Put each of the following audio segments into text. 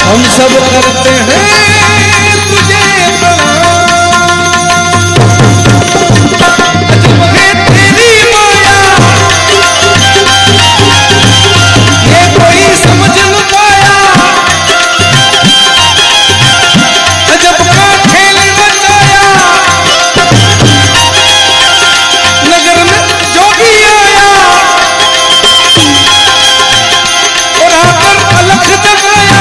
हम सब करते हैं तुझे अजब है तेरी माया, ये कोई समझ न पाया, अजब का खेल रचाया, नगर में जोगी आया और आकर अलख जगाया।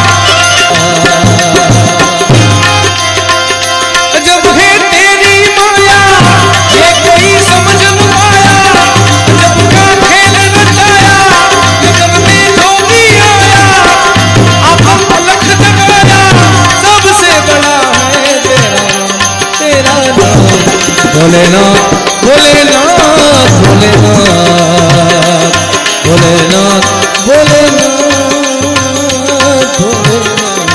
अजब है तेरी माया, ये कोई समझ न पाया, अजब का खेल रचाया, नगर में जोगी आया, आकर अलख जगाया। सबसे बड़ा है तेरा नाम, भोलेनाथ भोलेनाथ भोलेनाथ भोलेनाथ भोलेनाथ भोलेनाथ।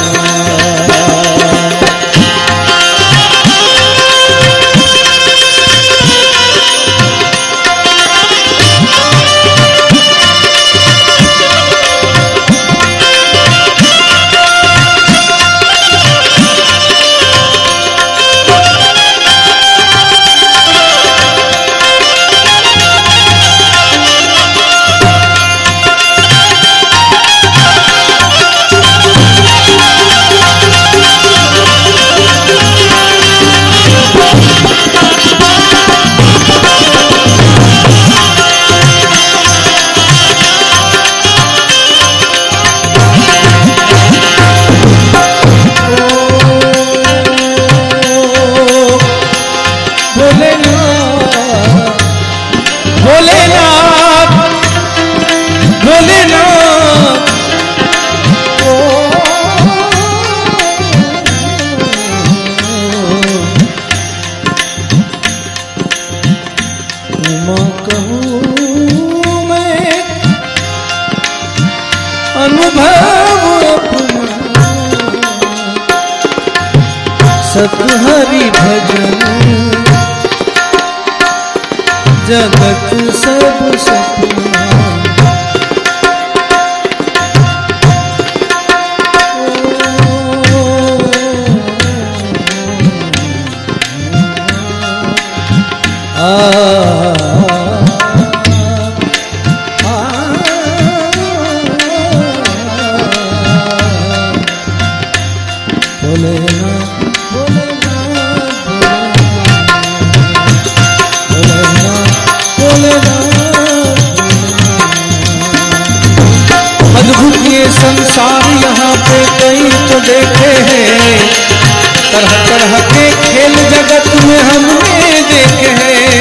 सत हरि भजन जगत सब सपना, संसार यहाँ पे कई तो देखे हैं, तरह तरह के खेल जगत में हमने देखे हैं।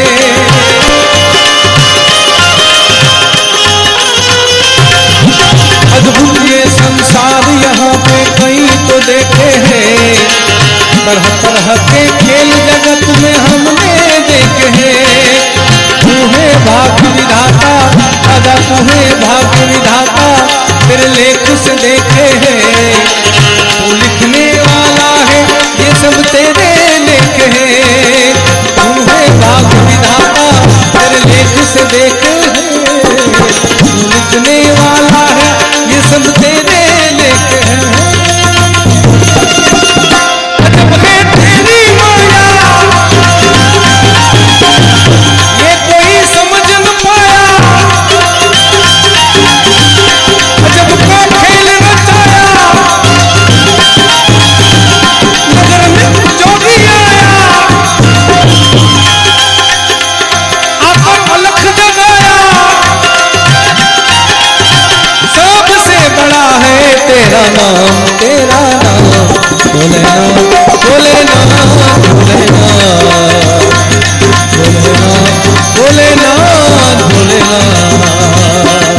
अद्भुत ये संसार यहाँ पे कई तो देखे हैं, तरह तरह के खेल जगत में हमने देखे हैं। तू है भाग्य विधाता, दादा तू है भाग्य विधाता, तेरे लेख से देखे हैं। तू लिखने वाला है, ये सब तेरे लेख हैं। तू है भाग्य विधाता, तेरे लेख से देखे हैं। तू लिखने वाला है, ये सब तेरे लेख हैं। अजब है तेरी माया, ये कोई समझ न पाया, अजब का खेल रचाया, नगर में जोगी आया, आकर अलख जगाया। सबसे बड़ा है तेरा नाम भोलेनाथ भोलेनाथ भोलेनाथ भोलेनाथ भोलेनाथ भोलेनाथ।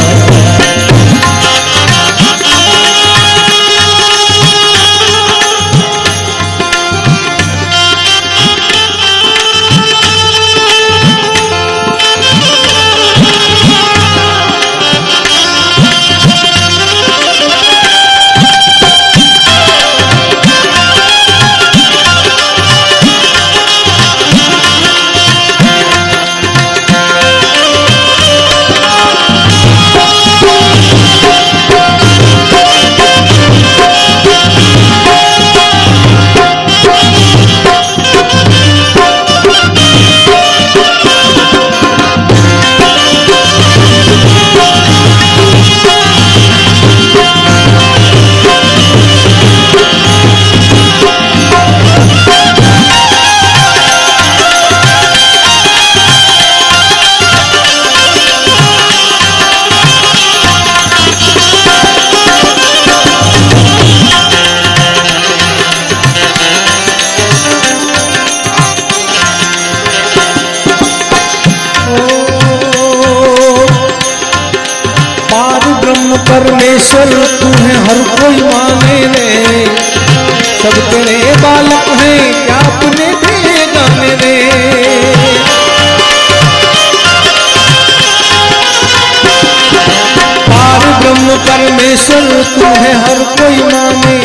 परमेश्वर तुम्हें हर कोई माने,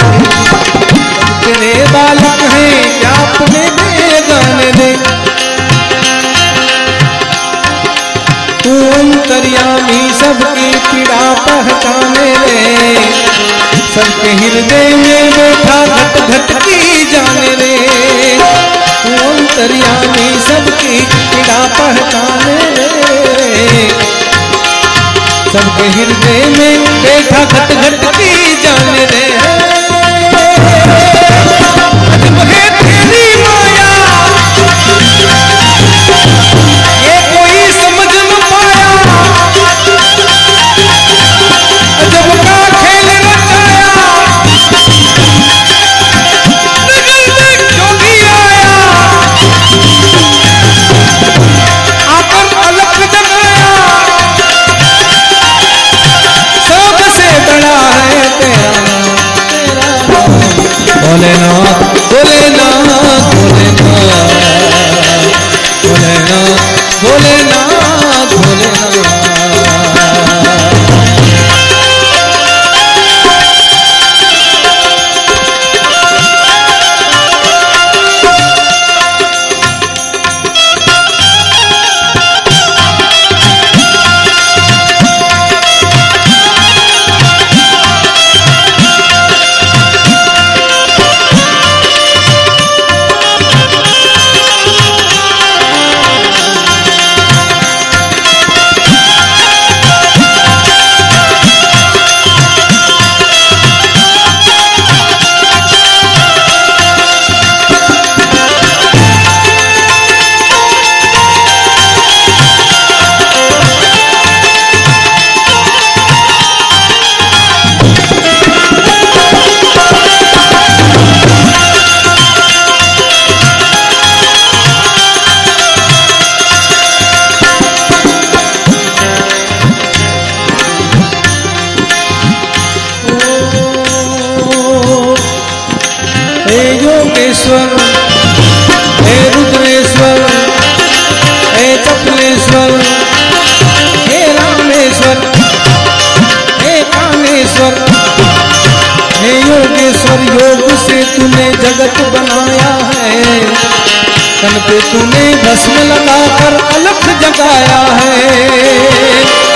तेरे बालक हैं क्या अपने गाने दे। तू अंतर्यामी सबकी पीड़ा पहचाने रे, सबके हृदय में बैठा घट घट की जाने रे। तू अंतर्यामी सबकी पीड़ा पहचाने रे, सबके हृदय में बैठा घट घट की जाने रे। अजब है तेरी माया, ये कोई समझ न पाया, अजब का खेल रचाया, नजर में जो भी आया, आकर अलग जगाया, सबसे बड़ा है तेरा नाम, भोलेनाथ भोलेनाथ भोलेनाथ भोलेनाथ भोलेनाथ। योगेश्वर हे रुद्रेश्वर हे चपलेश्वर हे रामेश्वर हे कामेश्वर हे योगेश्वर। योग से तूने जगत बनाया है, तन पे तूने भस्म लगाकर अलख जगाया है।